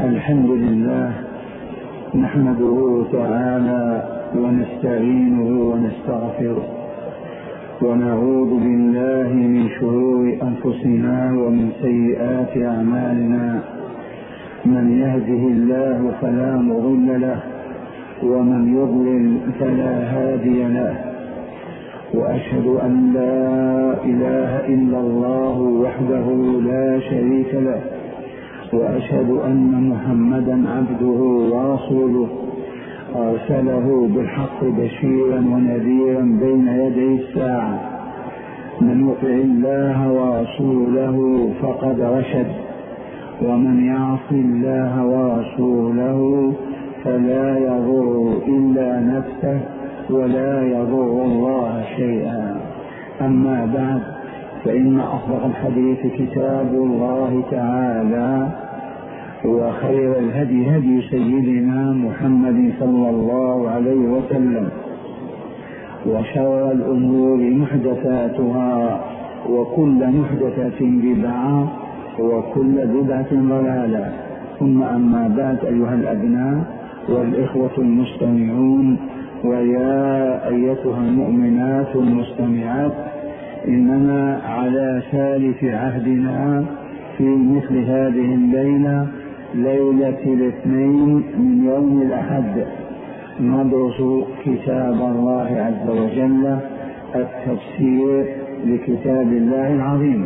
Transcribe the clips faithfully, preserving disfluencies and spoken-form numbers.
الحمد لله نحمده تعالى ونستعينه ونستغفره ونعوذ بالله من شرور أنفسنا ومن سيئات أعمالنا. من يهده الله فلا مضل له ومن يضلل فلا هادي له، وأشهد أن لا إله إلا الله وحده لا شريك له، وأشهد أن محمدا عبده ورسوله أرسله بالحق بشيرا ونذيرا بين يدي الساعة. من يطع الله ورسوله فقد رشد، ومن يعص الله ورسوله فلا يضر إلا نفسه ولا يضر الله شيئا. أما بعد، فإن أصدق الحديث كتاب الله تعالى، وخير الهدي هدي سيدنا محمد صلى الله عليه وسلم، وشر الأمور محدثاتها، وكل محدثة بدعة، وكل بدعة ضلالة. ثم أما بعد، أيها الأبناء والإخوة المستمعون، ويا أيتها المؤمنات المستمعات، إننا على ثالث عهدنا في مثل هذه الليلة، ليلة الاثنين من يوم الأحد، ندرس كتاب الله عز وجل، التفسير لكتاب الله العظيم.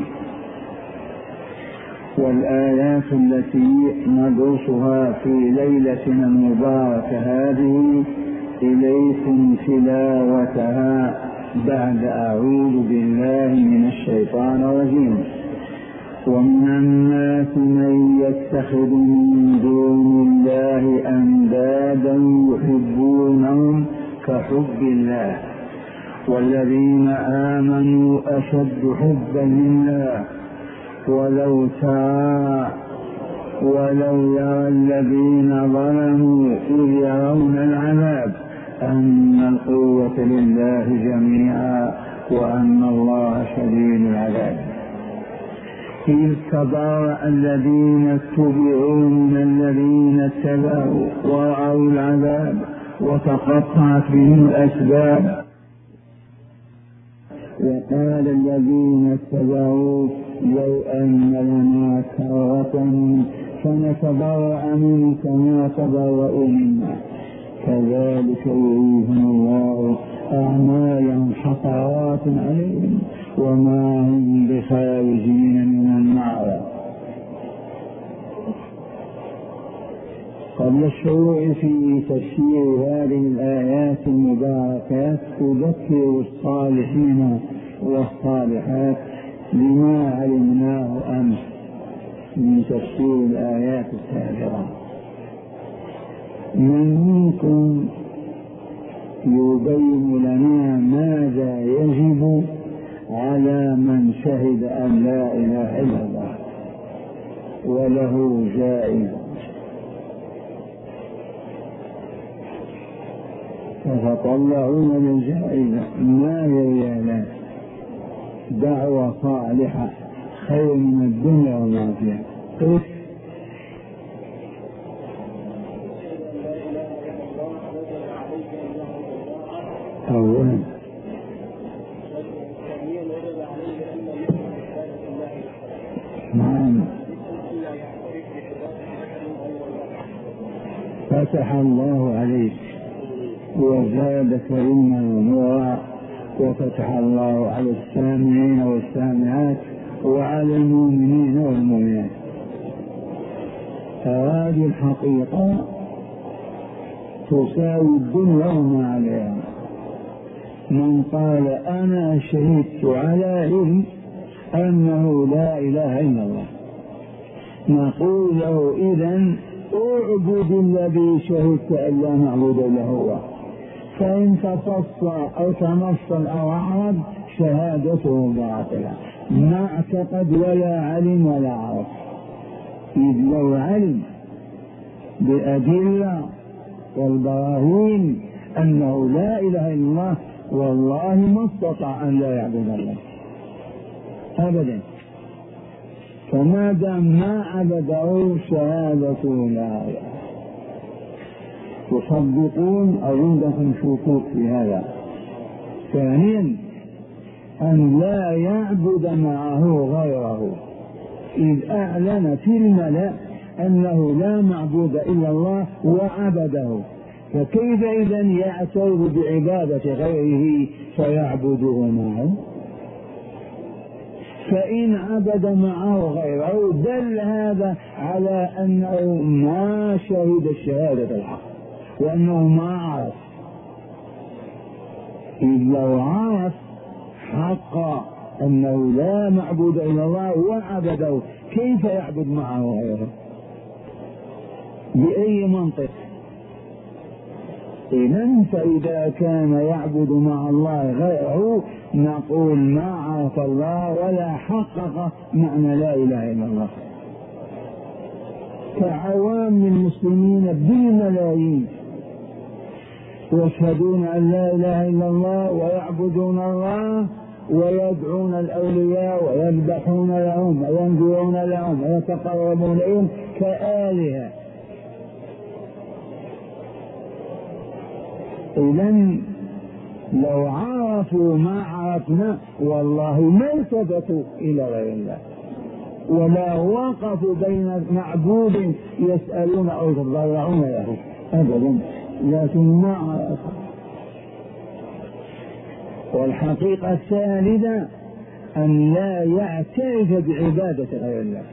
والآيات التي ندرسها في ليلتنا المباركة هذه إليكم تلاوتها بعد أعوذ بالله من الشيطان الرجيم. ومن الناس من يتخذ من دون الله أندادا يحبونهم كحب الله، والذين آمنوا أشد حبا لله. ولو ترى ولو يرى الذين ظلموا إذ يرون العذاب أن القوة لله جميعا وأن الله شديد العذاب. إذ تبرأ الذين اتبعوا من الذين اتبعوا ورأوا العذاب وتقطعت بهم الأسباب. وقال الذين اتبعوا لو أن لنا كرة فنتبرأ منهم كما تبرأوا منا كذلك يريهم الله أعمالهم حسرات عليهم وما هم بخارجين من النار. قبل الشروع في تفسير هذه الآيات المباركات، أذكر الصالحين والصالحات لما علمناه أمس من تفسير الآيات السابقة. من منكم يبين لنا ماذا يجب على من شهد أن لا إله إلا الله وله جائزة؟ فتطلعون للجائزة ما هي؟ دعوة صالحة خير من الدنيا وما فيها. أولا نعم، فتح الله عليك وزادك علما ونورا، وفتح الله على السامعين والسامعات وعلى المؤمنين والمؤمنات. هذه الحقيقة تساوي الدنيا وما عليها. من قال أنا شهدت على علم أنه لا إله إلا الله، نقول له إذن اعبد الذي شهدت أن لا معبود إلا هو. فإن تفصل أو تنصل أو أعرض شهادته باطلة، ما اعتقد ولا علم ولا عرف. إذ لو علم بالأدلة والبراهين أنه لا إله إلا الله والله ما استطاع أن لا يعبد الله أبدا. فما دام ما عبده شهادته لا تصدقون أو عندكم شكوك في هذا. ثانيا أن لا يعبد معه غيره، إذ أعلن في الملأ أنه لا معبود إلا الله وعبده، فكيف إذن يعترض بعبادة غيره فيعبده معه؟ فإن عبد معه غيره دل هذا على أنه ما شهد الشهادة الحق وأنه ما عرف. إذ لو عرف حق أنه لا معبود إلا الله وعبده كيف يعبد معه غيره؟ بأي منطق؟ إذن فإذا كان يعبد مع الله غيره نقول ما عرف الله ولا حقق معنى لا إله إلا الله. كعوام المسلمين بالملايين يشهدون أن لا إله إلا الله ويعبدون الله ويدعون الأولياء ويذبحون لهم وينذرون لهم ويتقربون إليهم كآلهة. إذن لو عرفوا ما عرفنا والله ما التفتوا إلى غير الله ولا وقفوا بين معبود يسألون أو يتضرعون له أبدا، لكن ما عرفوا. والحقيقة الثالثة أن لا يعترف بعبادة غير الله.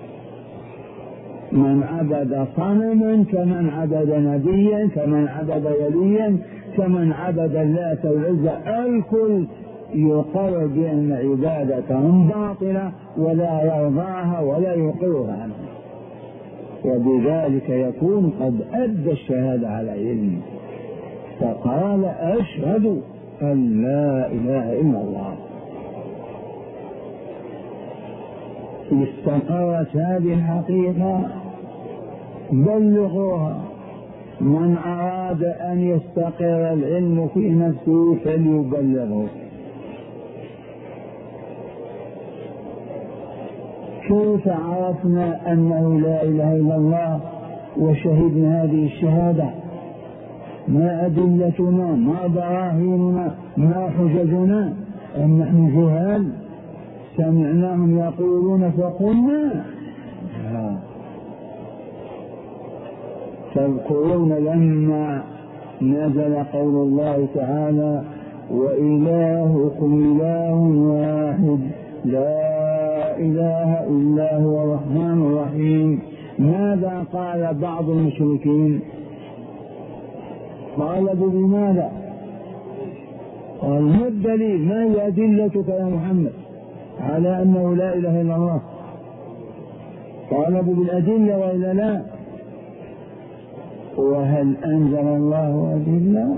من عبد صنما كمن عبد نبيا كمن عبد وليا كمن عبد اللات والعزى، الكل يقر بأن عبادتهم باطلة ولا يرضاها ولا يقرها عنه، وبذلك يكون قد أدى الشهادة على علم فقال أشهد أن لا إله إلا الله. استقرت هذه الحقيقة بلغوها. من أراد أن يستقر العلم في نفسه فليبلغه. كيف عرفنا أنه لا إله إلا الله وشهدنا هذه الشهادة؟ ما أدلتنا؟ ما براهيننا؟ ما حججنا؟ أم نحن جهال سمعناهم يقولون فقلنا؟ تذكرون لما نزل قول الله تعالى وإلهكم إله واحد لا إله إلا هو الرحمن الرحيم، ماذا قال بعض المشركين؟ قالوا بماذا؟ قال ما الدليل؟ ما هي أدلتك يا محمد على أنه لا إله إلا الله؟ طالبوا بالأدلة وإلا لا؟ وهل أنزل الله أدلة؟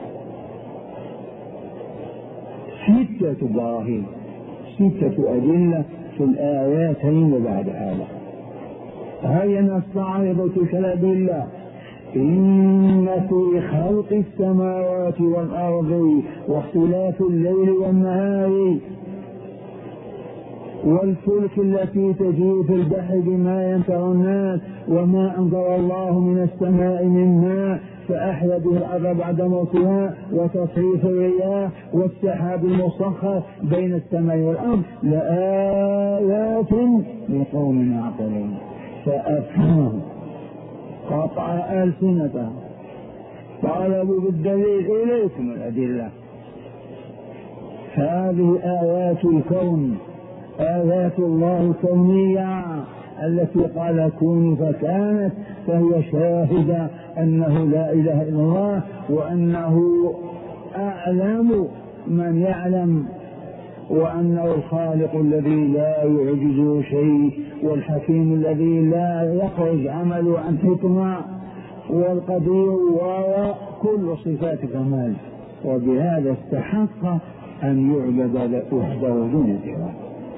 ستة براهين، ستة أدلة في الآياتين وبعد هذا. هيا نستعرض تلك الأدلة. إن في خلق السماوات والأرض واختلاف الليل والنهار والفلك التي تجري في البحر بما ينفع الناس وما أنزل الله من السماء من ماء فأحيا به الأرض بعد موتها وتصريف الرياح والسحاب المسخر بين السماء والأرض لآيات لقوم يعقلون. فأفهمهم قطع ألسنتهم طالبوا بالدليل إليكم الأدلة. هذه آيات الكون، آيات الله الكونية التي قال كونوا فكانت، فهي شاهدة أنه لا إله إلا الله وأنه أعلم من يعلم وأنه الخالق الذي لا يعجزه شيء والحكيم الذي لا يخرج عمله عن حكمة والقدير وكل صفات كمال، وبهذا استحق أن يعبد وحده دون سواه.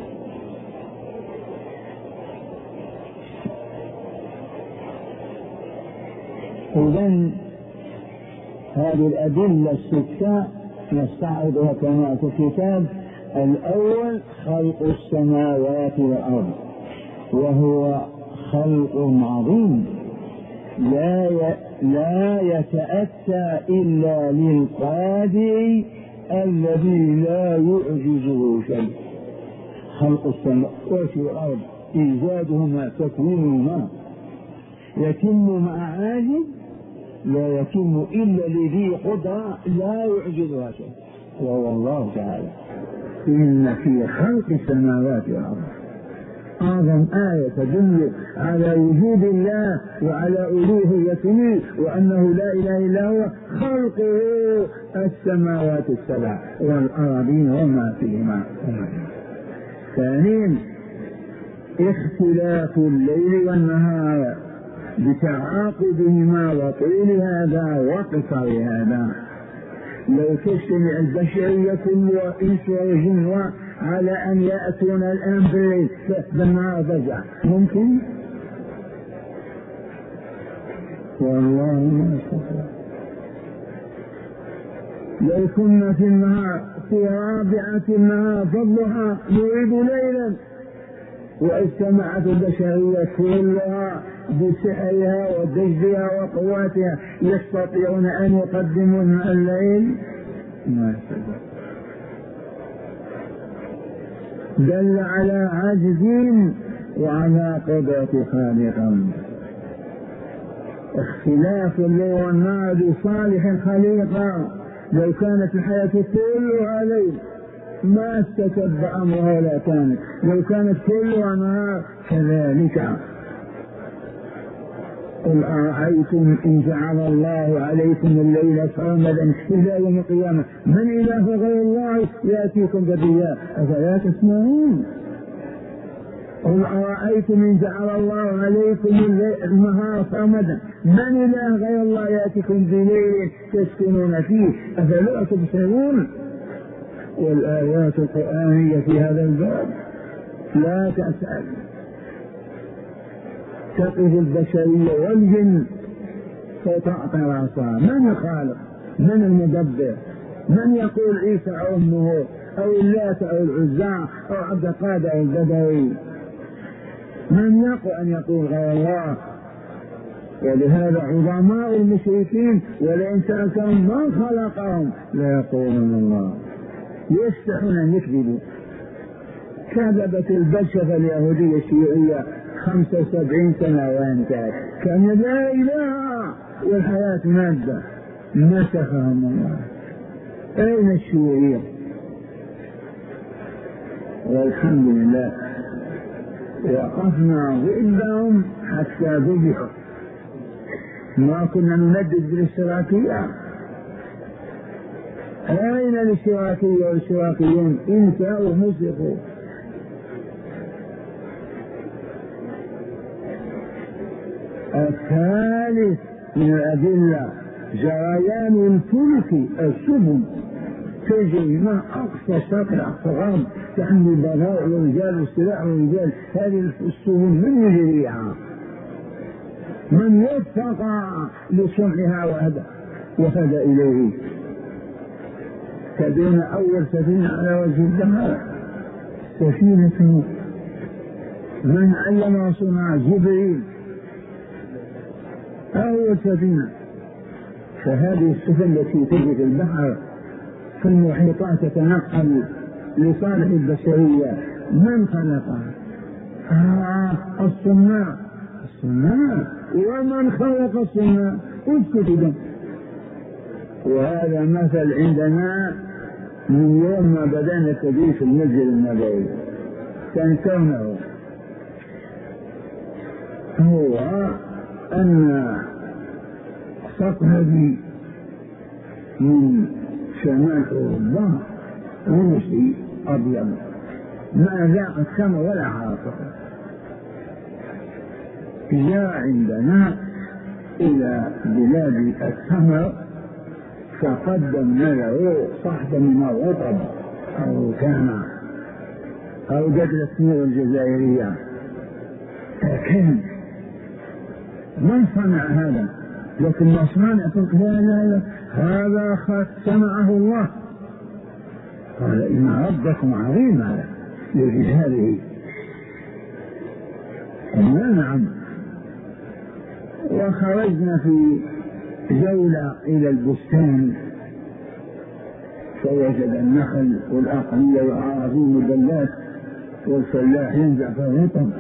إذن هذه الأدلة الستة نستعرضها كما في الكتاب. الأول خلق السماوات والأرض، وهو خلق عظيم لا لا يتأتى إلا للقادر الذي لا يعجزه شيء. خلق السماوات والأرض إيجادهما تكوينهما يتم مع عاجز لا يتم إلا لذي قدرة لا يعجزها شيء وهو الله تعالى. إن في خلق السماوات والأرض أعظم آية تدل على وجود الله وعلى ألوهيته وأنه لا إله إلا هو خلقه السماوات السبع والأراضين وما فيهما. ثانيا اختلاف الليل والنهار بتعاقبهما وطول هذا وقصر هذا. لو تجتمع البشرية كلها إنس وجن على أن يأتون الآن بالليل بالنهار فجأة ممكن؟ والله ما استطيع. لو كنا في النهار في رابعة النهار فضلها نريد ليلا واجتمعت البشرية كلها بسحرها ودجها وقواتها يستطيعون أن يقدموا الليل؟ ما يستطيع. دل على عجز وعلى قدرة خالقهم. اختلاف الليل والنهار بصالح الخليقة. لو كانت الحياة كلها ليل ما استتب أمرها ولا كانت، لو كانت كلها نهار كذلك. قل أرأيتم إن جعل الله عليكم الليل سرمدا إلى يوم القيامة من إله غير الله يأتيكم بضياء أفلا تسمعون؟ قل أرأيتم إن جعل الله عليكم النهار سرمدا من إله غير الله يأتيكم بليل تسكنون فيه أفلا تبصرون؟ والآيات القرآنية في هذا الباب لا تسأل. تقف البشرية والجن فتعطي رأسها. من الخالق؟ من المدبر؟ من يقول عيسى أو أمه أو اللات أو العزى أو عبد القادر البدوي؟ من يقول أن يقول غير الله؟ ولهذا عظماء المشركين ولئن سألتهم من خلقهم ليقولون الله. يستحون أن يكذبوا. كذبت البشرة اليهودية الشيوعية خمسة وسبعين سنة وانتهت كان لا إله والحياة مادة مسخهم الله. أين الشيوعية؟ والحمد لله وقفنا ضدهم حتى ذبحوا. ما كنا نندد بالاشتراكية. أين الاشتراكية والاشتراكيون؟ انتهوا ومسخوا. الثالث من الأدلة جريان الفلك السفن تجري مع أقصى شاطئ أقصى غرب تحمل البضائع والرجال والسلاح والرجال. هذه السفن من يجريها؟ من وفق لصنعها وهدى وهدى إليه؟ تبين أول سفينة على وجه الدهر سفينة من علم صنع جبريل أول سفينة. فهذه السفن التي تجري في البحر في المحيطات تتنقل لصالح البشرية من خلقها؟ آه الصناع. الصناع. ومن خلق الصناع؟ اسكتوا. وهذا مثل عندنا من يوم ما بدأنا التدريس المسجد النبوي تنسونه. هو أن صفحة من شمال أوروبا روسي أبيض ما ذاق السماء ولا عاصفة جاء عندنا إلى بلاد السمر فقدمنا له صحبة من الرطب أو كان أو جدل السمور الجزائرية. لكن من صنع هذا؟ لكن ما صنع لا لا لا هذا خط صنعه الله. قال إن ربكم عظيم على هذه. قلنا نعم. وخرجنا في جولة إلى البستان فوجد النخل والأقلية والأراضين مدلات والفلاح ينزع في الرطب.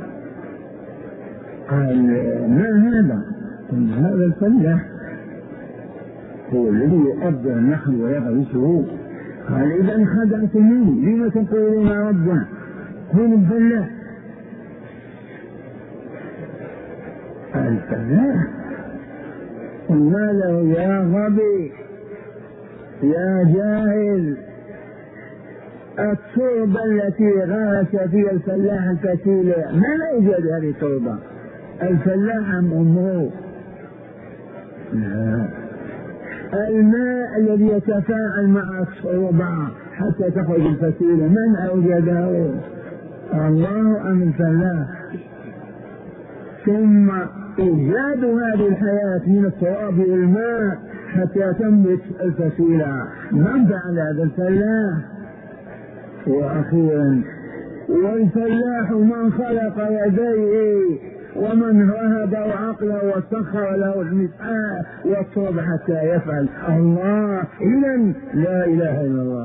قال ما هذا؟ قلنا هذا الفلاح هو الذي يقدر النخل ويغرسه. قال إذا خدعتموني، لم تقولون ربنا هو الفلاح؟ الفلاح قلنا له يا غبي يا جاهل، التربة التي غرس فيها الفلاح الفسيلة ما لا يوجد هذه التربة، الفلاح أمه. لا، الماء الذي يتفاعل مع التربة حتى تخرج الفسيلة من أوجده؟ الله أم الفلاح؟ ثم إيجاد هذه الحياة من التراب والماء حتى تنبت الفسيلة من فعل هذا؟ الفلاح. وأخيرا والفلاح من خلق يديه ومن وهب عقله وسخر له المسعى والتراب حتى يفعل الله. إذن لا إله إلا الله.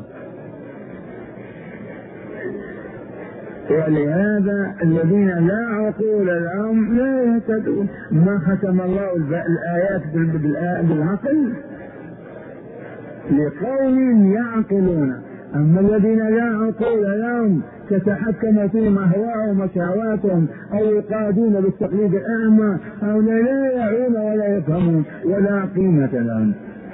ولهذا الذين لا عقول لهم لا يهتدون. ما ختم الله الآيات بالعقل لقوم يعقلون، أما الذين لا عقول لهم تتحكم فيهم أهواءهم وشهواتهم أو يقادون بالتقليد الأعمى أو لا يعون ولا يفهمون ولا قيمة لهم.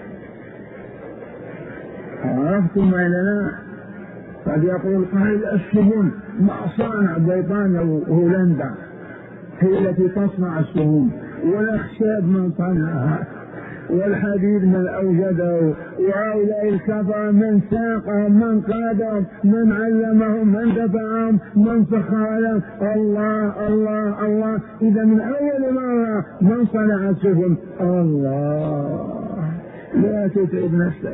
عرفتم أننا قد يقول قائل السهم مصانع بريطانيا وهولندا هي التي تصنع السهم، والأخشاب من صنعها، والحديد من أوجده، وهؤلاء الكفر من ساقهم من قادهم من علمهم من دفعهم من سخر لهم. الله الله الله. إذا من أول مرة من صنع السفن الله. لا تتعب نفسك.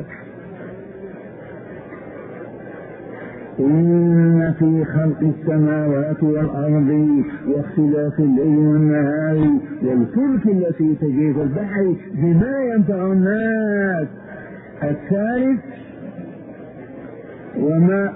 إن في خلق السماوات والأرض واختلاف الليل والنهار والفلك التي تجري في البحر بما ينفع الناس. الثالث وما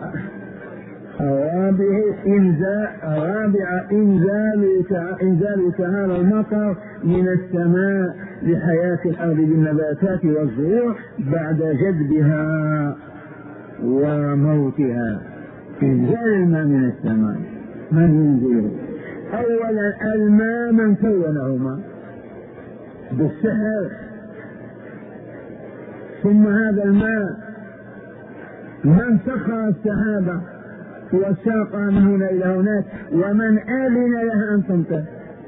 رابع إنزال رابع إنزال إنزال تعالى المطر من السماء لحياة الأرض بالنباتات والزروع بعد جذبها وموتها. إنزال الماء من السماء من ينزله؟ أولا الماء من كونهما بالسحر، ثم هذا الماء من سخر السحابة وساق من هنا إلى هناك ومن آذن لها أن تمطر.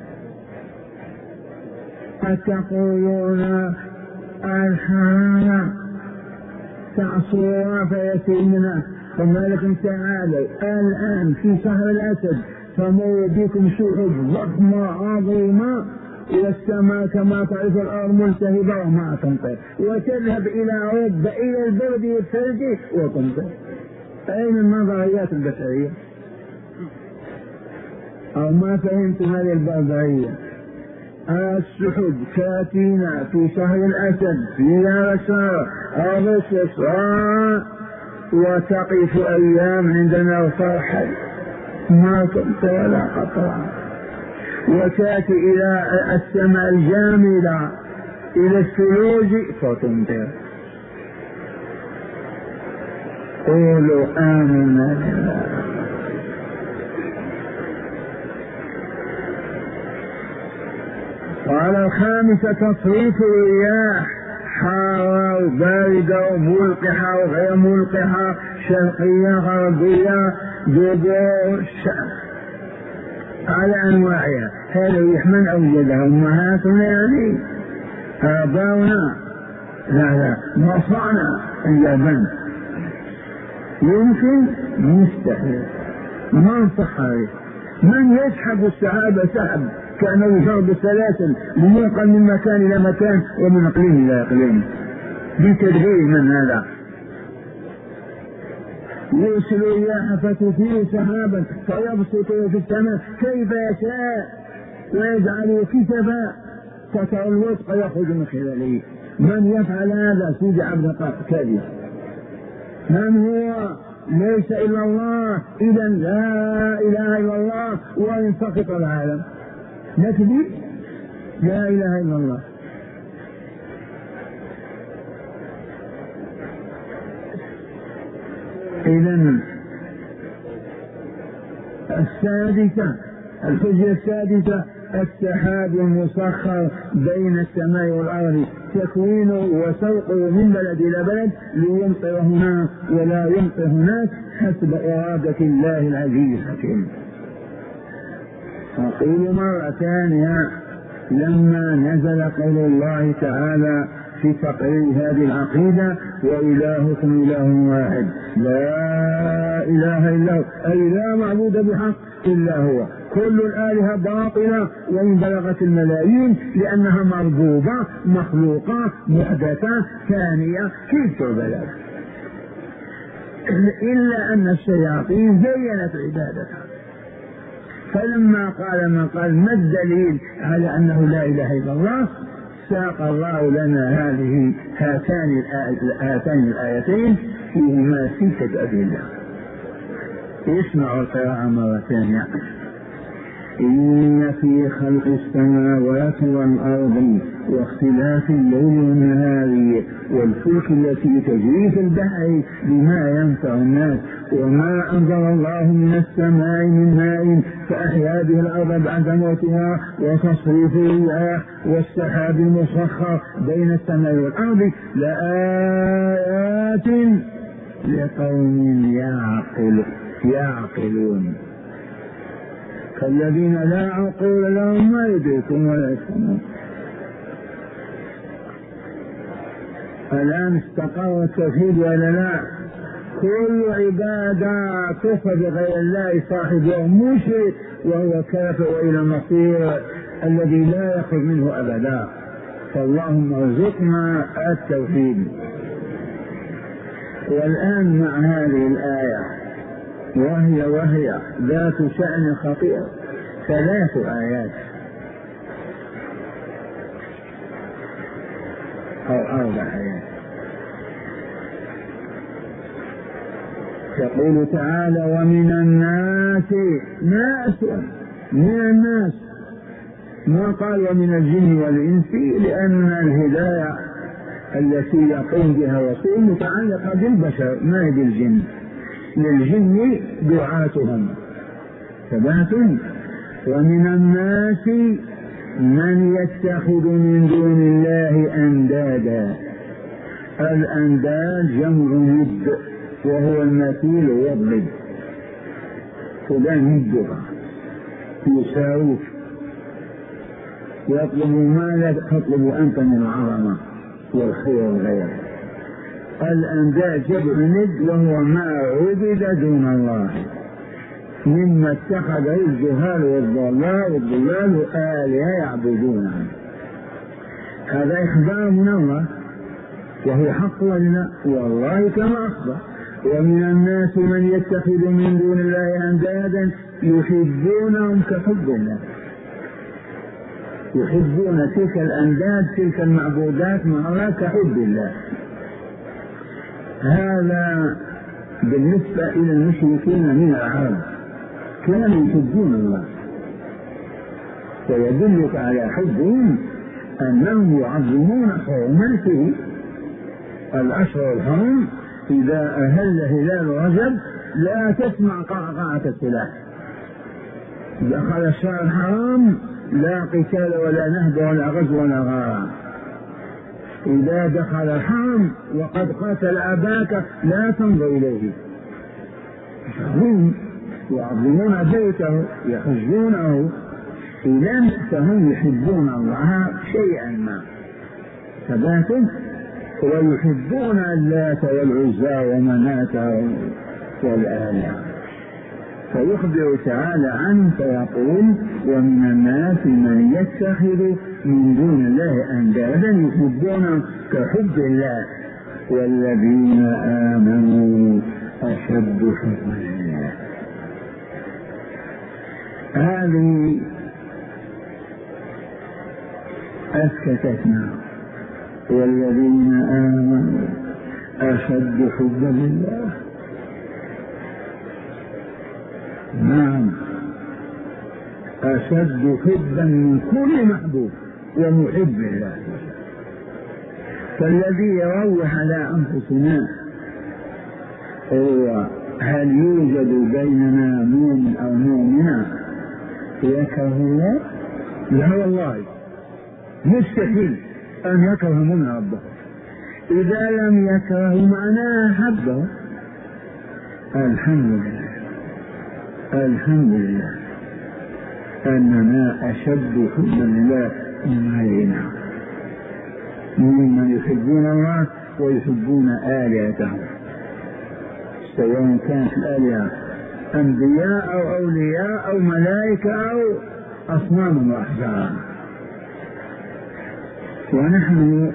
أتقولون الحرارة تعصرها فيسلمنا، فما لكم تعالوا الآن في شهر الأسد تمر بكم سحب ضخمة عظيمة والسماء كما تعرف الأرض ملتهبة وما تمطر، وتذهب إلى أوروبا إلى البرد والثلج وتمطر. أين النظريات البشرية؟ أو ما فهمتم هذه البربرية؟ السحب تأتينا في شهر الأسد في يناير أغسطس وتقف أيام عندنا وترحل ما تمطر ولا قطرة، وتأتي إلى السماء الجامدة إلى الثلوج فتمطر. قولوا آمنا بالله. قال الخامسة تصريف الرياح حارة وباردة وملقحة وغير ملقحة، شرقية غربية جذور على أنواعها. هذا الريح من أوجدها؟ أمهاتنا يعني آباؤنا؟ لا لا مصانع اليابان. يمكن مستحيل. من صحاري من يسحب السحابة سحب كأنه يشرب السلاسل لينقل من مكان إلى مكان ومن إقليم إلى إقليم بتدبير من هذا. يرسل الرياح فتثير سحابا فيبسطه في السماء كيف يشاء ويجعل كتبا كتر الوثق يخرج من خلاله. من يفعل هذا سيدي عبد القادر كاذب. من هو؟ ليس إلا الله. إذا لا إله إلا الله وإن سقط العالم نكذب. لا إله إلا الله. إذا السادسة الحجة السادسة السحاب المسخر بين السماء والأرض تكوينه وسوقه من بلد إلى بلد ليمطر هنا ولا يمطر هناك حسب إرادة الله العزيز الحكيم. أقول مرة ثانية لما نزل قول الله تعالى في تقرير هذه العقيدة وإلهكم إله واحد لا إله إلا هو أي لا معبود بحق إلا هو. كل الآلهة باطلة وإن بلغت الملايين لأنها مربوبة مخلوقة محدثة ثانية كيف تبلغ إلا أن الشياطين زينت عبادتها. فلما قال من قال ما الدليل على أنه لا إله إلا الله ساق الله لنا هذه هاتان هاتان الآيتين فيهما ستة أدلة. اسمعوا القراءة مرة ثانية. إن في خلق السماوات والأرض واختلاف الليل والنهار والفلك التي تجري في البحر بما ينفع الناس وما أنزل الله من السماء من ماء فأحيا به الأرض بعد موتها وتصريف الرياح والسحاب المسخر بين السماء والأرض لآيات لقوم يعقل يعقلون. فالذين لا عقول لهم ما يدركون ولا يفهمون. الآن استقر التوحيد ولا لا؟ كل عبادة تخفى بغير الله صاحبه مشرك وهو كافر وإلى المصير الذي لا يخرج منه أبدا. فاللهم ارزقنا التوحيد. والآن مع هذه الآية وهي وهي ذات شأن خطير ثلاث آيات أو أربع آيات يقول تعالى ومن الناس ناس من الناس ما قال ومن الجن والإنس لأن الهداية التي يقوم بها الرسول متعلقة بالبشر ما بالجن. للجن دعاتهم ثبات. ومن الناس من يتخذ من دون الله أندادا. الأنداد جمع ند وهو المثيل والضد. فلان ندها يساويك يطلب ماذا تطلب أنت من العظمة والخير والغير. الأنداد جمع ند وهو ما عبد دون الله مما اتخذه الجهال والضلال والضلال آلهة يعبدونها. هذا إخبار من الله وهو حق ولا والله كما أخبر. ومن الناس من يتخذ من دون الله أندادا يحبونهم كحب الله. يحبون تلك الأنداد تلك المعبودات مع الله كحب الله. هذا بالنسبة إلى المشركين من العرب كانوا يحبون الله. ويدلك على حبهم أنهم يعظمون حرمته. الأشهر الحرم إذا أهل هلال رجب لا تسمع قعقعة السلاح. دخل الشهر الحرام لا قتال ولا نهب ولا غزو ولا غارة. إذا دخل الحرم وقد قاتل أباك لا تنظر إليه. هم يعظمون بيته يحجونه. إذن فهم يحبون الله شيئا ما ثبات. ويحبون اللات والعزى ومناة والآلهة. فيخبر تعالى عنه فيقول ومن الناس من يتخذ من دون الله أندادا يحبون كحب الله والذين آمنوا أشد حبا لله. هذه أسكتتنا. والذين آمنوا أشد حبا لله. نعم، أشد حبا من كل محبوب ومحب لله. فالذي يروح على أنفسنا هو هل يوجد بيننا مؤمن أو مؤمنة يكره الله؟ لا والله، مستحيل أن يكره من ربه. إذا لم يكره معناه حبه. الحمد لله الحمد لله أننا أشد حبا لله من غيرنا، ممن يحبون الله ويحبون آلهتهم، سواء كانت الآلهة أنبياء أو أولياء أو ملائكة أو أصنام وأحجار. ونحن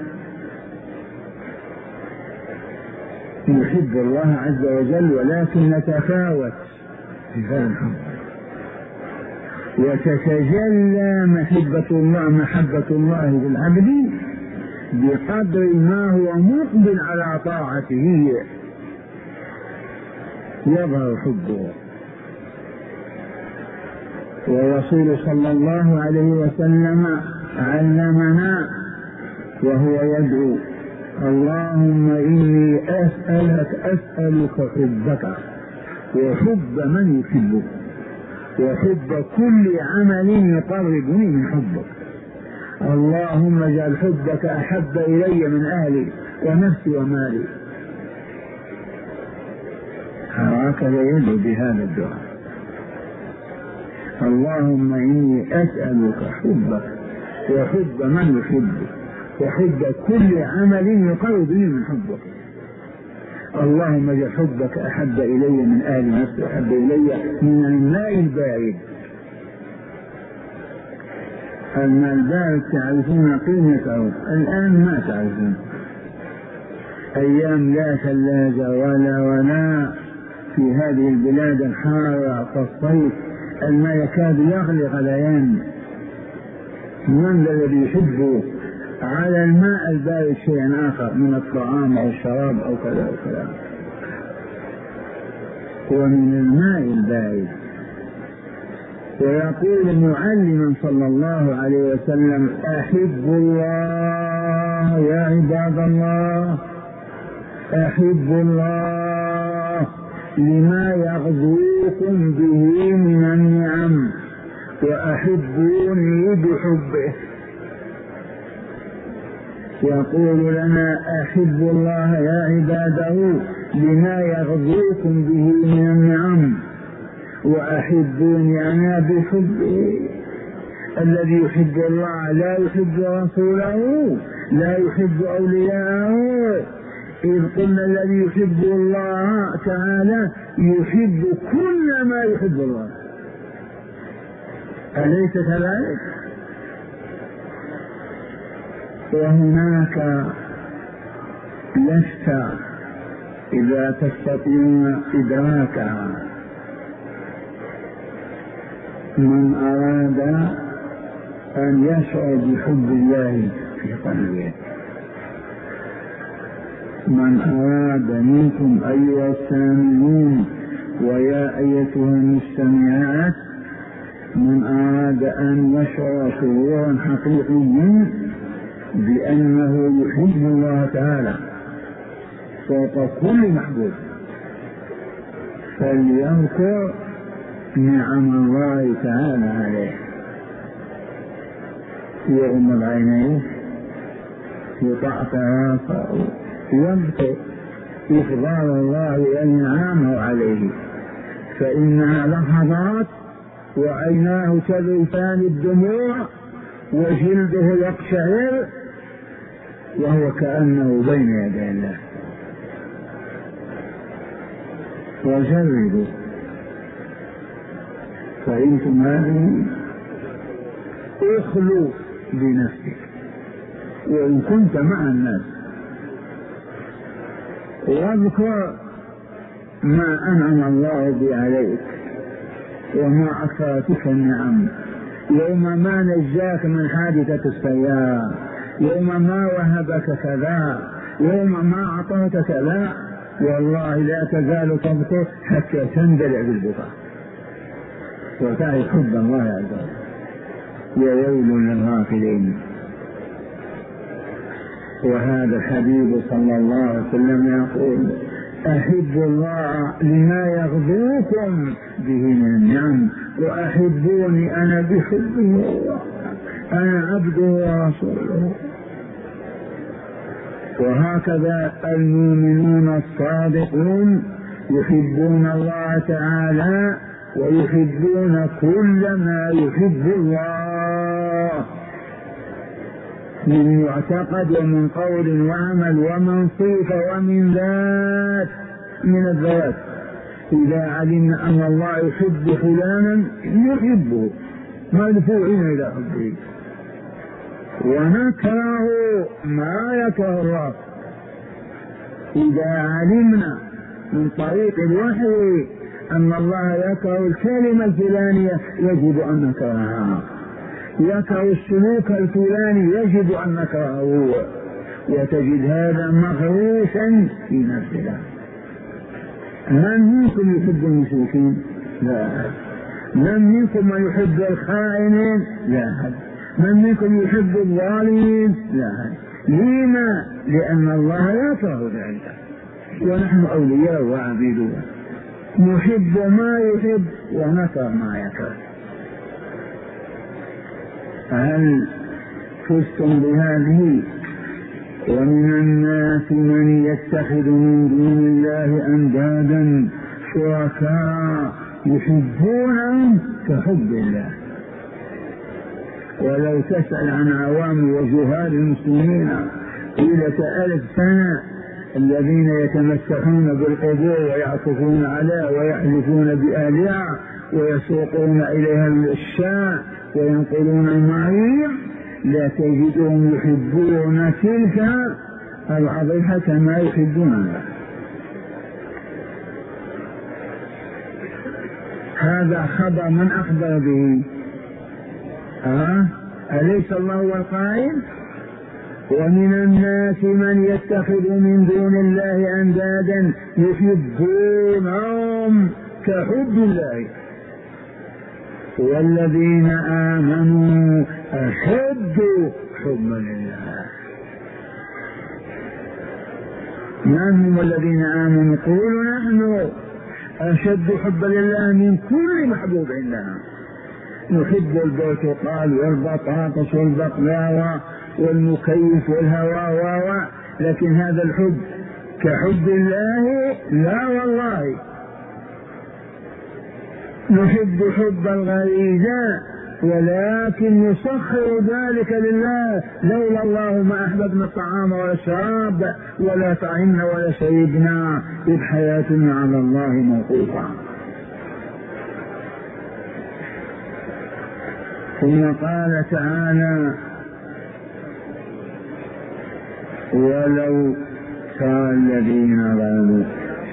نحب الله عز وجل، ولكن نتفاوت في هذا الحب، وتتجلى محبة الله محبة الله بالعبد بقدر ما هو مقبل على طاعته يظهر حبه. والرسول صلى الله عليه وسلم علمنا وهو يدعو: اللهم إني أسألك أسألك حبك وحب من يحبك وحب كل عمل يقربني من حبك. اللهم اجعل حبك أحب إلي من أهلي ونفسي ومالي. هكذا يدعو بهذا الدعاء: اللهم إني أسألك حبك وحب من يحبك وحب كل عمل يقربني من حبك. اللهم اجعل حبك أحب إلي من أهل نفسي وأحب إلي من الماء البارد. الماء البارد تعرفون قيمته، الآن ما تعرفون. أيام لا ثلاجة ولا ولا في هذه البلاد الحارة كالصيف الماء يكاد يغلي غليان. من الذي يحب على الماء البارد شيئا آخر من الطعام أو الشراب أو كذا وكذا؟ ومن الماء البارد. ويقول معلما صلى الله عليه وسلم: أحب الله يا عباد الله، أحب الله لما يغزوكم به من النعم وأحبوني بحبه. يقول لنا: أحب الله يا عباده لما يغزوكم به من النعم وأحبوني أنا بحبه. الذي يحب الله لا يحب رسوله، لا يحب أولياءه. إذ قلنا الذي يحب الله تعالى يحب كل ما يحب الله، أليس كذلك؟ وهناك لست إذا تستطيعون إدراكها من أراد أن يشعر بحب الله في قلبه، من أراد منكم أيها السامعون ويا أيتها المستمعات، من أراد أن يشعر شعورا حقيقيا بأنه يحب الله تعالى فوق كل محبوب، فليذكر نعم الله تعالى عليه، يغمض عينيه، يطأطئ راسه، يذكر إفضال الله أنعامه عليه، فإنها لحظات وعيناه تذرفان الدموع وجلده يقشعر وهو كأنه بين يدي الله. وجربوا فإنتم هذه اخلوا بنفسك وإن كنت مع الناس، واذكر ما أنعم الله به عليك وما أكثرتك النعم يوم ما نجاك من حادثة السيارة، يوم ما وهبك كذا، يوم ما أعطاك كذا، والله لا تزال تبكي حتى تندلع بالبكاء وتعرف حب الله عز وجل. يا ويل للغافلين. وهذا الحبيب صلى الله عليه وسلم يقول: أحب الله لما يغذوكم به من النعم، وأحبوني أنا بحبه، أنا عبده ورسوله. وهكذا المؤمنون الصادقون يحبون الله تعالى ويحبون كل ما يحب الله من معتقد ومن قول وعمل ومن صفة ومن ذات من الذوات. إذا علمنا أن الله يحب فلانا يحبه مدفوعين إلى حبه، ونكره ما يكره الله. إذا علمنا من طريق الوحي أن الله يكره الكلمة الفلانية يجب أن نكرهها، يكره السلوك الفلاني يجب أن نكرهه، وتجد هذا مغروسا في نفسنا. من منكم يحب المشركين؟ لا أحد. من منكم من يحب الخائنين؟ لا أحد. من منكم يحب الظالمين؟ لا أحد. لما؟ لأن الله يكره ذلك، ونحن أولياء وعبيدون، نحب ما يحب ونكره ما يكره. هل فزتم بهذه؟ ومن الناس من يتخذ من دون الله أندادا شركاء يحبونهم كحب الله. ولو تسأل عن عوام وجهال المسلمين طيلة ألف سنة الذين يتمسحون بالقبور ويعكفون عليها ويحلفون بآلهة ويسوقون إليها الشاء وينقلون المعير، لا تجدهم يحبون تلك الأضرحة كما يحبون الله. هذا خبر من أخبر به؟ أه؟ أليس الله هو القائل؟ ومن الناس من يتخذ من دون الله أندادا يحبونهم كحب الله، والذين آمنوا أشد حبا لله. من هم الذين آمنوا؟ قولوا نحن أشد حبا لله من كل محبوب عندنا. نحب البرتقال والبطاطس والبقلاوة والمكيف والهواء، لكن هذا الحب كحب الله؟ لا والله. نحب حب الغريزة، ولكن نسخر ذلك لله. لولا الله ما أحببنا الطعام ولا الشراب ولا طعمنا ولا شربنا، إذ حياتنا على الله موقوفة. ثم قال تعالى: ولو ترى الذين ظلموا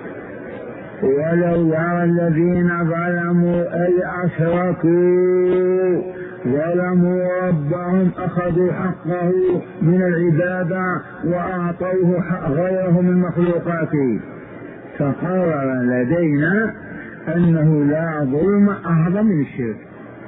ولو يرى الذين ظلموا أي أشركوا ظلموا ربهم أخذوا حقه من العبادة وأعطوه حق غيره من مخلوقاته، فقرر لدينا أنه لا ظلم أعظم من الشرك.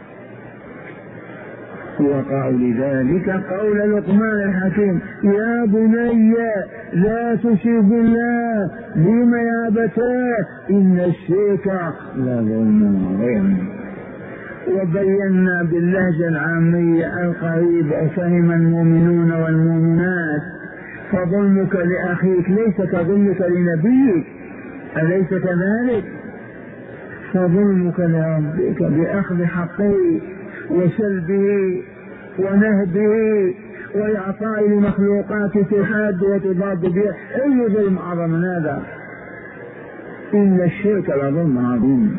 وقع لذلك قول لقمان الحكيم: يا بني لا تشرك بالله، لم يا بتاه إن الشرك لظلم عظيم. وبينا باللهجة العامية القريبة فهم المؤمنون والمؤمنات: فظلمك لأخيك ليس كظلمك لنبيك، أليس كذلك؟ فظلمك لربك بأخذ حقه وسلبه ونهبه وإعطاء لمخلوقات تحاد وتضاد به، أي ظلم أعظم من هذا؟ إن الشرك لظلم عظيم.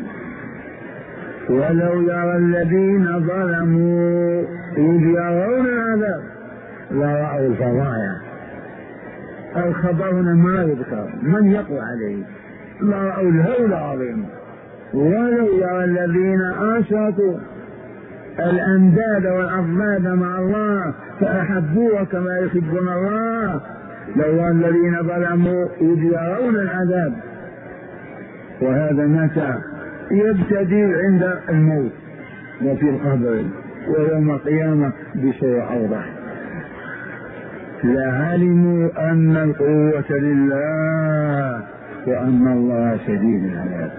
ولو يرى الذين ظلموا إذ يرون العذاب لرأوا الفضايا. الخبر ما يذكر، من يقوى عليه؟ لرأوا الهول العظيم. ولو يرى الذين أشركوا الأنداد والأضداد مع الله فأحبوه كما يحبون الله. لو الذين ظلموا إذ يرون العذاب، وهذا متى يبتدي عند الموت وفي القبر ويوم القيامة بشيء أوضح. لعلموا أن القوة لله وأن الله شديد العذاب.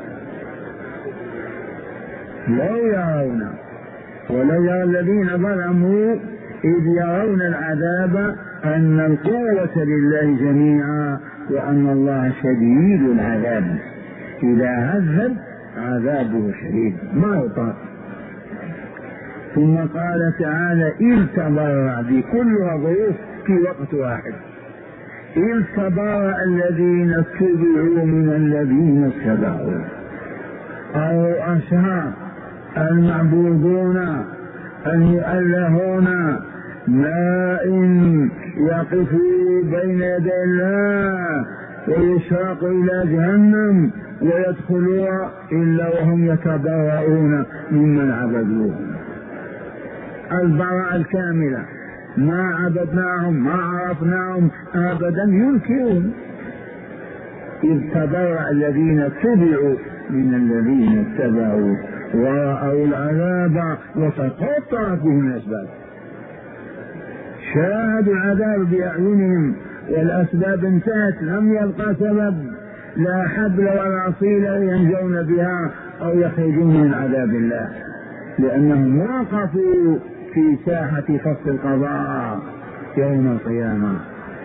لو يرون ولو يرى الذين ظلموا إذ يرون العذاب أن القوة لله جميعا وأن الله شديد العذاب. إذا عذب عذابه شديد ما يطاق. ثم قال تعالى إذ تبرأ، بكلها ظروف في وقت واحد. إذ تبرأ الذين اتبعوا من الذين اتبعوا، أو أشهر المعبودون المؤلهون لا إن يقفوا بين يدي الله ويشاقوا إلى جهنم ويدخلوا إلا وهم يتبرؤون ممن عبدوه. البراءة الكاملة، ما عبدناهم ما عرفناهم أبدا، ينكرون. إذ تبرأ الذين اتبعوا من الذين اتبعوا ورأوا العذاب وتقطعت بهم الأسباب. شاهدوا العذاب بأعينهم والأسباب انتهت، لم يبقى سبب، لا حبل ولا صيلة ينجون بها أو يخرجون من عذاب الله، لأنهم وقفوا في ساحة فصل القضاء يوم القيامة.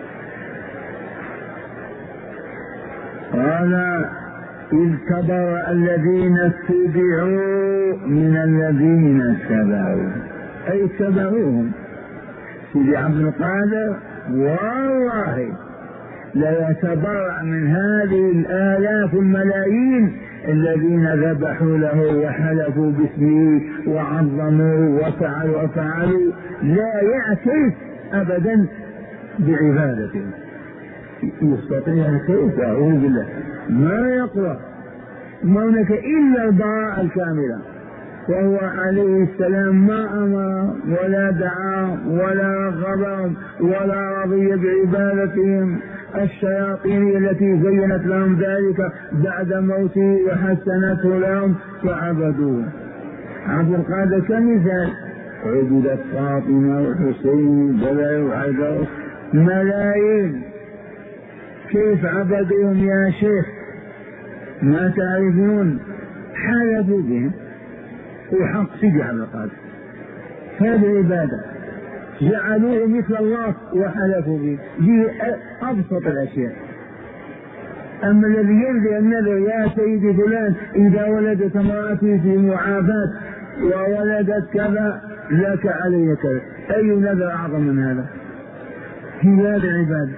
قال إذ تبرأ الذين اتبعوا من الذين اتبعوا، أي اتبعوهم. سيدي عبد القادر والله لا يتبرأ من هذه الآلاف الملايين الذين ذبحوا له وحلفوا باسمه وعظموه وفعلوا وفعلوا، لا يعترف أبدا بعبادته. يستطيع كيف؟ أعوذ بالله، ما يقوى. ما هناك إلا البراءة الكاملة، وهو عليه السلام ما أمر ولا دعا ولا رغبهم ولا رضي بعبادتهم. الشياطين التي زينت لهم ذلك بعد موته وحسنته لهم فعبدوه. عبد القادر كمثال عبدت فاطمة والحسين بلى وعجر ملايين، كيف عبدوهم يا شيخ؟ ما تعرفون؟ حلفوا بهم وحق سيدي عبد القادر، هذه عبادة، جعلوه مثل الله وحلفوا به. دي أبسط الأشياء. أما الذي ينذر النذر يا سيدي فلان إذا ولدت امرأتي في معافاة وولدت كذا لك علي كذا، أي نذر أعظم من هذا؟ هي هذه العبادة.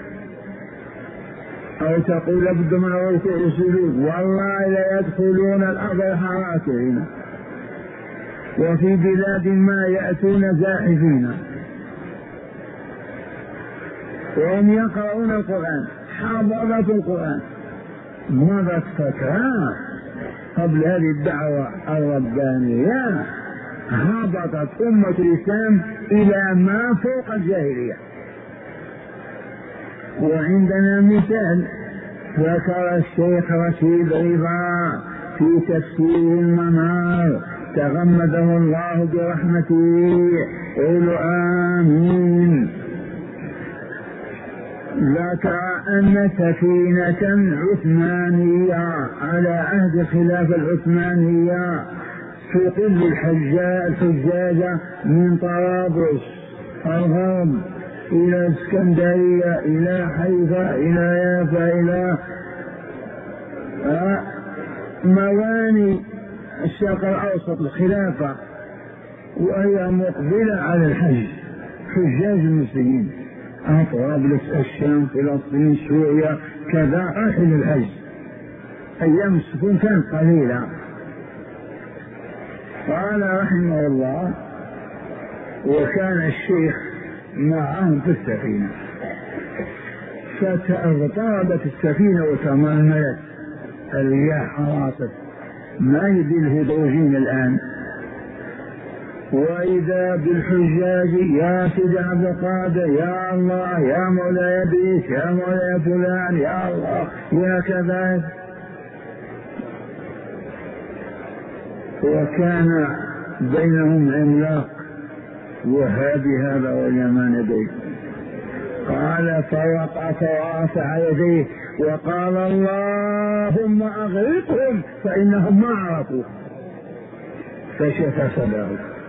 أو تقول لابد من الركوع والسجود، والله لا يدخلون الأرض حراكين، وفي بلاد ما يأتون زاحفين وهم يقرؤون القرآن، حافظة القرآن. ماذا تفكرون؟ قبل هذه الدعوة الربانية هبطت أمة الإسلام إلى ما فوق الجاهلية. وعندنا مثال ذكر الشيخ رشيد رضا في تفسير المنار تغمده الله برحمته، قولوا آمين. ذكر أن سفينة عثمانية على عهد الخلافة العثمانية تقل الحجاج من طرابلس الغرب إلى اسكندرية إلى حيفا إلى يافا إلى مواني الشرق الأوسط الخلافة، وهي مقبلة على الحج، حجاج المسلمين، طرابلس الشام فلسطين سوريا كذا رايحين الحج. أيام السكون كانت قليلة. قال رحمه الله وكان الشيخ معهم في السفينة، فاضطربت السفينة وتماملت، الرياح حراست، ما يدي الهيدروجين الآن، وإذا بالحجاج يا سيدي عبد القادر يا الله يا مولاي بيك يا مولاي فلان يا الله يا كذا. وكان بينهم عملاق وهابي هذا واليمان بيت. قال فوقع فرافع يديه وقال اللهم أغرقهم فإنهم ما عرفوا، فشفى صدره.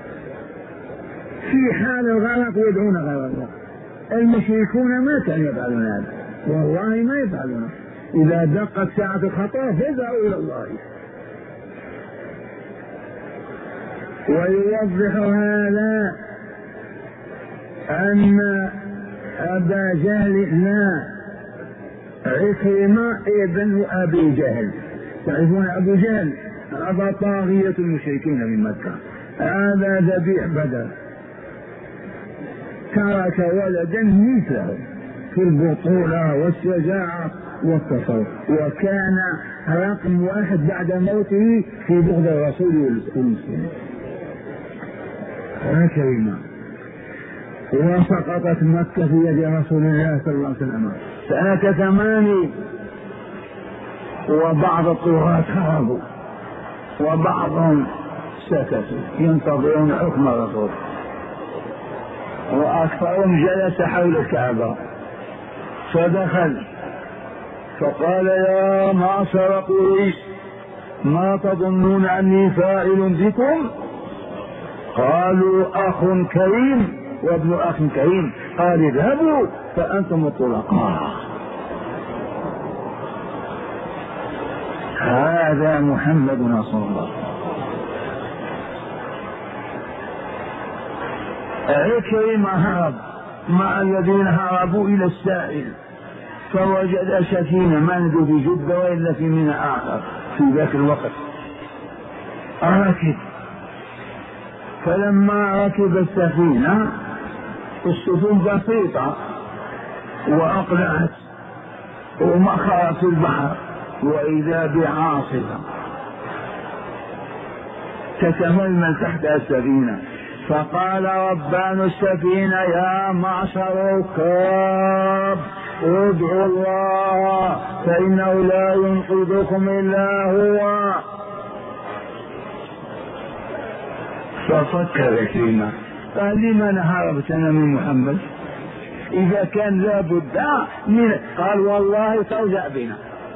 في حال الغرق يدعون غير الله. المشركون ما كانوا يفعلون هذا، والله ما يفعلون. إذا دقت ساعة الخطر فزعوا إلى الله. ويوضح هذا أن أبا جهل لا عكرمة ابن أبي جهل. تعرفون أبو جهل هذا طاغية المشركين من مكة، هذا ذبيح بدر، ترك ولدا مثله في البطولة والشجاعة والتصوف، وكان رقم واحد بعد موته في بغض الرسول والمسلمين. عكرمة وسقطت مكة في يد رسول الله صلى الله عليه وسلم سنة ثماني، وبعض الطغاة هربوا وبعضهم سكتوا ينتظرون حكم الرسول، وأكثرهم جلس حول الكعبة. فدخل فقال يا معشر قريش ما تظنون أني فاعل بكم؟ قالوا أخ كريم وابن أخ كريم. قال اذهبوا فأنتم الطلقاء. هذا محمد رسول الله. عكرمة هرب مع الذين هربوا إلى السائل، فوجد سفينة ما ندري في جدة وإلا في منى آخر في ذاك الوقت. ركب، فلما ركب السفينة السفن بسيطة وأقلعت ومخرت في البحر، وإذا بعاصفة تتململ تحت السفينة. فقال ربان السفينة يا معشر الكرام ادعوا الله فإنه لا ينقذكم إلا هو. ففكر عكرمة قال لمن هربت أنا من محمد إذا كان لابد من؟ قال والله ترجع بنا،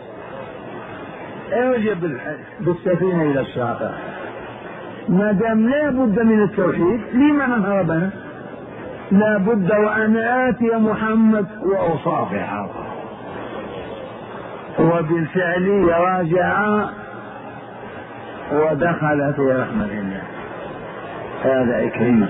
ارجع بالسفينة إلى الشاطئ، ما دام لا بد من التوحيد لمن هربنا؟ لا بد وأن آتي محمد وأصافحه. وبالفعل راجع ودخل في رحمة الله. هذا عكرمة.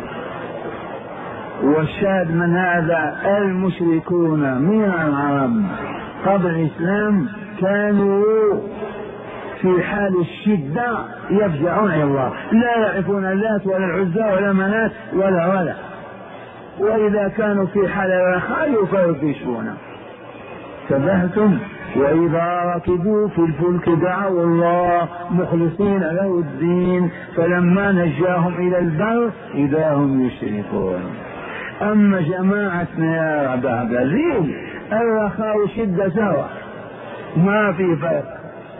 والشاهد من هذا المشركون من العرب قبل الإسلام كانوا في حال الشدة يفزعون إلى الله، لا يعرفون اللات ولا العزى ولا منات ولا ولا، وإذا كانوا في حال الرخاء يفرقشون. تبهتم وإذا ركبوا في الفلك دعوا الله مخلصين له الدين فلما نجاهم إلى البر إذا هم يشركون. أما جماعتنا يا عباد الريم الرخاء والشدة سوا، ما في فرق.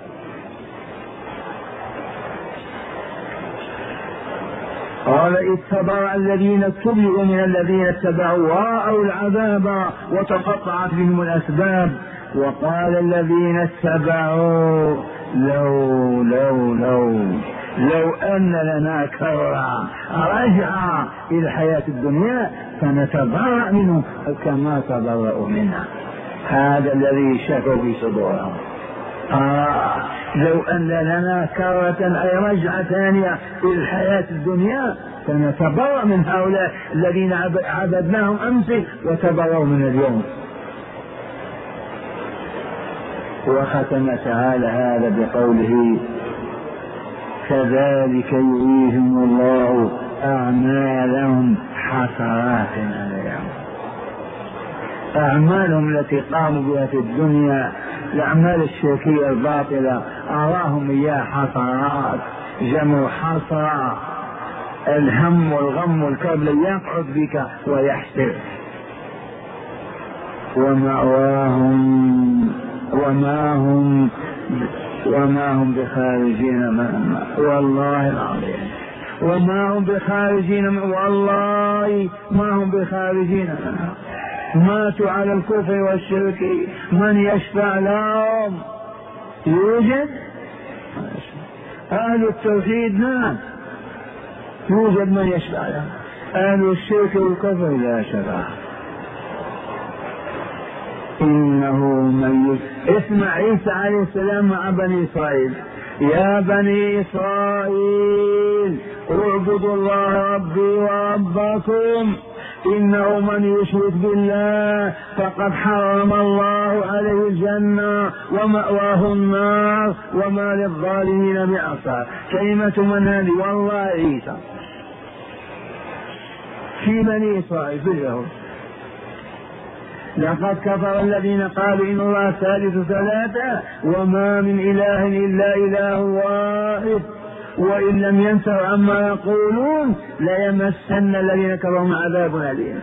قال اتبع الذين اتبعوا من الذين اتبعوا ورأوا العذاب وتقطعت بهم الأسباب. وقال الذين اتبعوا لو لو لو لو أن لنا كرة رجع إلى الحياة الدنيا فنتبرأ منه كما تبرأوا منا. هذا الذي شكوا في صدورهم. آه لو أن لنا كرة أي رجعة ثانية إلى الحياة الدنيا فنتبرأ من هؤلاء الذين عبدناهم أمس وتبرأوا من اليوم. وختم تعالى هذا بقوله كذلك يريهم الله أعمالهم حسرات عليهم. أعمالهم التي قاموا بها في الدنيا الأعمال الشركية الباطلة أراهم إياه حسرات، جمع حسرة الهم والغم والكرب يقعد بك ويحسر. ومأواهم وما هم وما هم بخارجين من النار، والله العظيم وما هم بخارجين من، والله ما هم بخارجين من النار. ماتوا على الكفر والشرك، من يشفع لهم؟ يوجد أهل التوحيد؟ نعم يوجد من يشفع لهم. أهل الشرك والكفر لا شفاعة. إنه من اسمع عيسى عليه السلام مع بني إسرائيل: يا بني إسرائيل اعبدوا الله ربي وربكم، إنه من يشرك بالله فقد حرم الله عليه الجنة ومأواه النار وما للظالمين من أنصار. كلمة من هذه؟ والله عيسى في بني إسرائيل في اليهود: لقد كفر الذين قالوا إن الله ثالث ثلاثة وما من إله إلا إله واحد وإن لم ينتهوا عما يقولون ليمسن الذين كفروا عذاب أليم.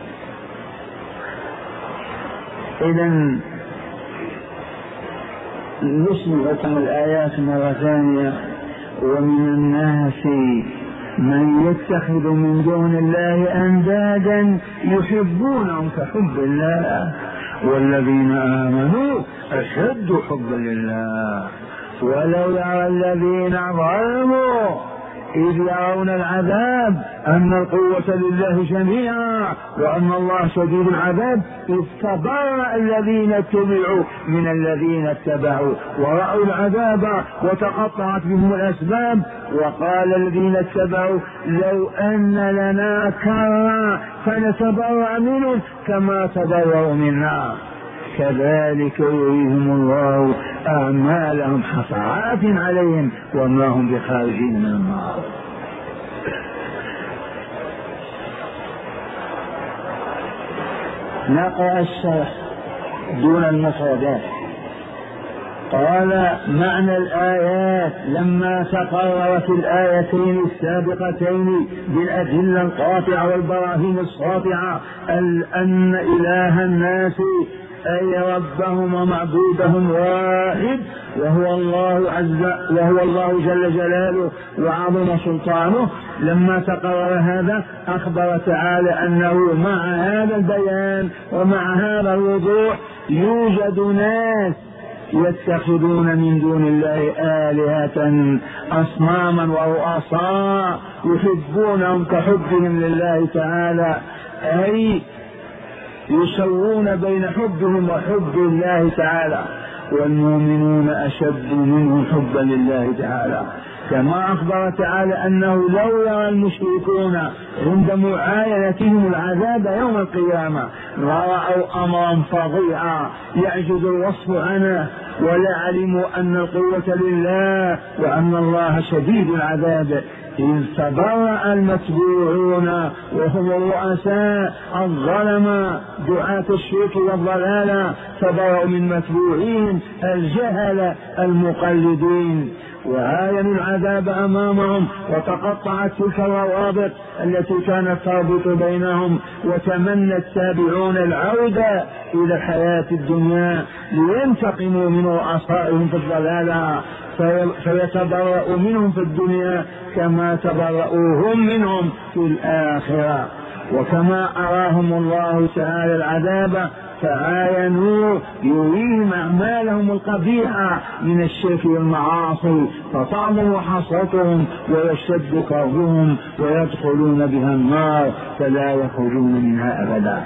إذن نسمع الآيات مرة ثانية: ومن الناس من يتخذ من دون الله أندادا يحبونهم كحب الله والذين آمنوا أشد حبا لله ولو يرى الذين ظلموا إذ يرون العذاب أن القوة لله جميعا وأن الله شديد العذاب إذ تبرأ الذين اتبعوا من الذين اتبعوا ورأوا العذاب وتقطعت بهم الأسباب. وقال الذين اتبعوا لو أن لنا كرة فنتبرأ منهم كما تبرأوا منا كذلك يريهم الله أعمالهم حسرات عليهم وما هم بخارجين من النار. نقرأ الشرح دون المفردات. قال: معنى الآيات لما تقررت الآيتين السابقتين بالأدلة القاطعة والبراهين الساطعة أن إله الناس أي ربهم ومعبودهم واحد وهو الله عز وهو الله جل جلاله وعظم سلطانه، لما تقرر هذا أخبر تعالى أنه مع هذا البيان ومع هذا الوضوح يوجد ناس يتخذون من دون الله آلهة أصناما ورؤساء يحبونهم كحبهم لله تعالى، أي يسوون بين حبهم وحب الله تعالى، والمؤمنون أشد منهم حبا لله تعالى. كما أخبر تعالى أنه لو يرى المشركون عند معاينتهم العذاب يوم القيامة رأوا أمرا فظيعا يعجز الوصف عنه ولا علموا أن القوة لله وأن الله شديد العذاب. إذ تبرأ المتبوعون وهم الرؤساء الظلمة دعاة الشرك والضلال تبرأوا من متبوعين الجهل المقلدين وعاينوا العذاب أمامهم وتقطعت تلك الروابط التي كانت تربط بينهم، وتمنى التابعون العودة إلى الحياة الدنيا لينتقموا من رؤسائهم في الضلال فيتبرأوا منهم في الدنيا كما تبرؤوا هم منهم في الآخرة. وكما أراهم الله تعالى العذاب فعاينوا يريهم أعمالهم القبيحة من الشرك والمعاصي فتعظم حسرتهم ويشتد كربهم ويدخلون بها النار فلا يخرجون منها أبدا.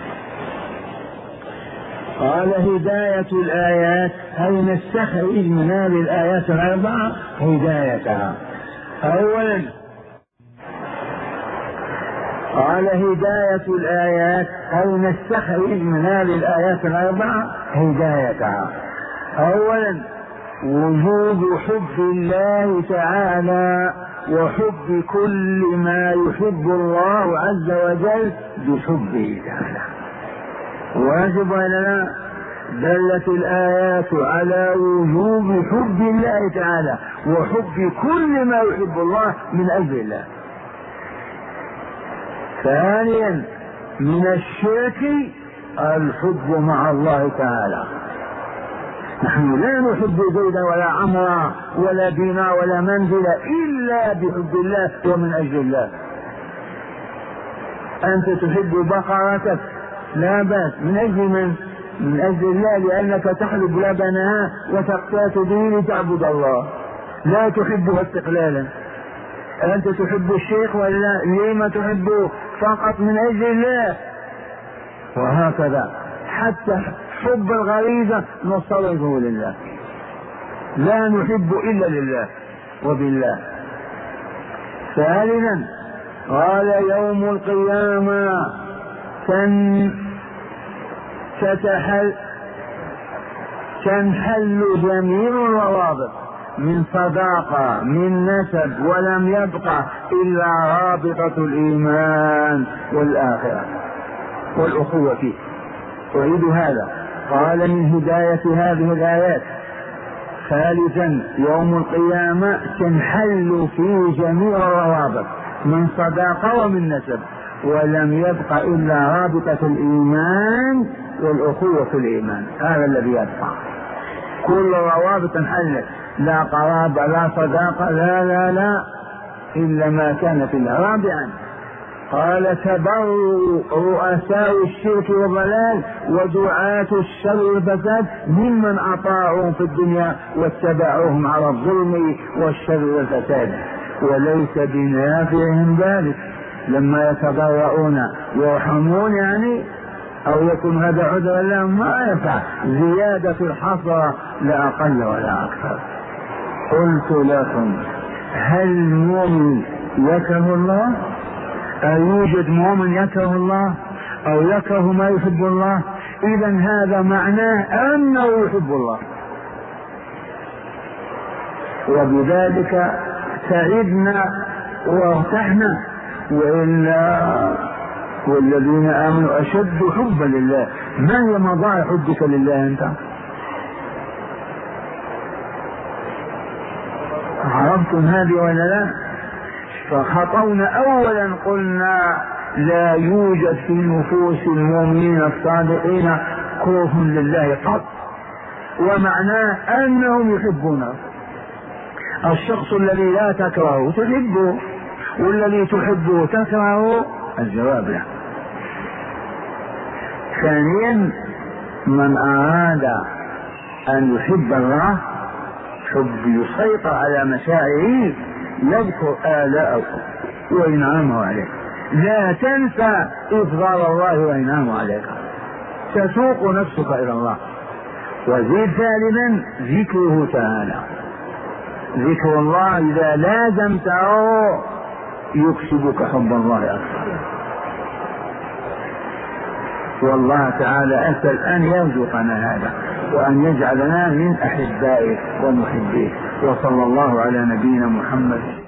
قال: هداية الآيات هل نستخرج من هذه الآيات الأربعة هدايتها. أولا قال: هداية الآيات هل نستخرج من هذه الآيات الأربعة هدايتها. أولا وجوب حب الله تعالى وحب كل ما يحب الله عز وجل بحبه تعالى واجب لنا. دلت الآيات على وجوب حب الله تعالى وحب كل ما يحب الله من أجل الله. ثانيا من الشرك الحب مع الله تعالى. نحن لا نحب زيدا ولا عمرا ولا دينا ولا منزلا إلا بحب الله ومن أجل الله. أنت تحب بقرتك لا بأس، من أجل من؟ من أجل الله، لأنك تحلب لبنها وتقتات به لتعبد الله، لا تحبها استقلالا. أنت تحب الشيخ ولا لما تحبه؟ فقط من أجل الله. وهكذا حتى حب الغريزة نصرفه لله، لا نحب إلا لله وبالله. ثالثا قال يوم القيامة تن تتحل تنحل جميع الروابط من صداقة من نسب، ولم يبقى إلا رابطة الإيمان والآخرة والأخوة فيه. أعيد هذا، قال من هداية هذه الآيات ثالثا يوم القيامة تنحل فيه جميع الروابط من صداقة ومن نسب، ولم يبق إلا رابطة الإيمان والأخوة في الإيمان. هذا الذي يبقى، كل الروابط انحلت، لا قرابة لا صداقة لا لا لا إلا ما كان في الله. رابعا قال تبروا رؤساء الشرك والضلال ودعاة الشر والفساد ممن أطاعوهم في الدنيا واتبعوهم على الظلم والشر والفساد، وليس بنافعهم ذلك. لما يتضرعون يرحمون يعني أو يكون هذا عذرا لهم ما ينفع، زيادة الحصر لا أقل ولا أكثر. قلت لكم هل المؤمن يكره الله؟ أيوجد مؤمن يكره الله أو يكره ما يحب الله؟ إذا هذا معناه أنه يحب الله، وبذلك سعدنا وارتحنا. وإلا والذين آمنوا أشد حبا لله. ما هي مضاعف حبك لله أنت؟ عرفتم هذه ولا لا؟ فخطونا أولا قلنا لا يوجد في نفوس المؤمنين الصادقين كره لله قط، ومعناه أنهم يحبونه. الشخص الذي لا تكرهه تحبه، والذي تحبه تكرهه، الجواب لا. ثانيا من أراد أن يحب الله حب يسيطر على مشاعره يذكر آلاءه وإنعامه عليك، لا تنسى إفضال الله وإنعامه عليك، تسوق نفسك إلى الله. وزيد ثالثا ذكره تعالى، ذكر الله إذا لازمته يكسبك حب الله أكثر. والله تعالى أسأل أن يرزقنا هذا وأن يجعلنا من أحبائه ومحبيه. وصلى الله على نبينا محمد.